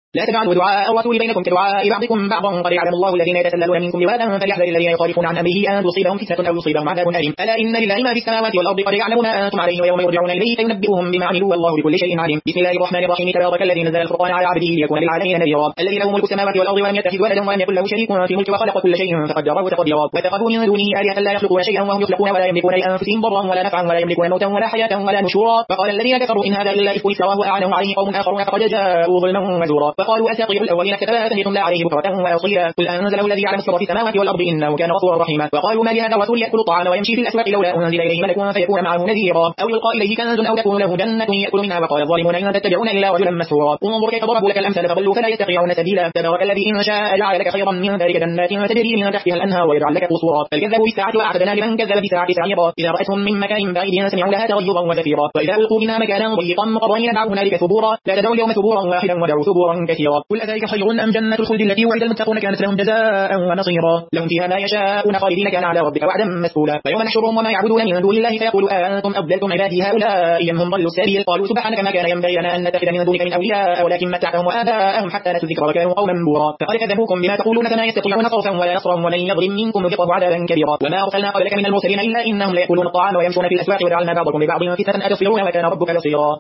لا تجعلوا دعاء الرسول بينكم كدعاء بعضكم بعضا قد يعلم الله الذين يتسللون منكم لواذا فليحذر الذين يخالفون عن امره ان تصيبهم فتنه او يصيبهم عذاب اليم. الا ان لله ما في السماوات والارض قد يعلم ما انتم عليه ويوم يرجعون اليه فينبئهم بما عملوا والله بكل شيء عليم. بسم الله الرحمن الرحيم. تبارك الذي نزل الفرقان على عبده ليكون للعالمين نذيرا. الذي له ملك السماوات والارض ولم يتخذ ولدا ولم يكن له شريك في الملك وخلق كل شيء فقدره تقديرا. واتخذوا من دونه آلهة لا يخلقون شيئا وهم يخلقون ولا يملكون لانفسهم ضرا ولا نفعا ولا يملكون موتا ولا حياه ولا نشورا. فقال الذين كفروا ان هذا الا افك افتراه واعانه عليه قوم اخرون فقد جاءوا ظلما وزورا. فقالوا اساطير الاولين اكتتبها فهي عليه بكرة وأصيلا. قل أنزله الذي يعلم السر في السماوات والأرض إنه كان غفورا رحيما. وقالوا ما لهذا الرسول يأكل الطعام ويمشي في الأسواق لولا أنزل إليه ملك فيكون معه نذيرا أو يلقى إليه كنز أو تكون له جنة يأكل منها. وقال الظالمون إن تتبعون إلا رجلا مسحورا. انظر كيف ضربوا لك الأمثال فضلوا فلا يستطيعون سبيلا. تبارك الذي إن شاء جعل لك خيرا من ذلك جنات تجري من تحتها الأنهار ويجعل لك قصورا. فكذبوا بالساعة وأعتدنا لمن كذب بالساعة سعيرا. إذا رأتهم من مكان بعيد سمعوا لها تغيظا وزفيرا. وإذا ألقوا منها مكانا ضيقا مقرنين دعوا هنالك ثبورا. لا تدعوا اليوم ثبورا واحدا ودعوا ثبورا كثيرا. قل أذلك خير أم جنة الخلد التي وعد المتقون كانت لهم جزاء ونصيرا. لهم فيها ما يشاءون خالدين كان على ربك وعدا مسئولا. فيوم نحشرهم وما يعبدون من دون الله فيقول أنتم أضللتم عبادي هؤلاء أم هم ضلوا السبيل. قالوا سبحانك ما كان ينبغي لنا أن نتخذ من دونك من أولياء ولكن متعتهم وآباءهم حتى نسوا الذكر وكانوا قوما بورا. فقد كذبوكم بما تقولون فما يستطيعون صرفا ولا نصرا ولن يظلم منكم نذقه عذابا كبيرا. وما أرسلنا قبلك من المرسلين إلا إنهم ليأكلون الطعام ويمشون في الأسواق وجعلنا بعضكم لبعض فتنة أتصبرون وكان ربك بصيرا.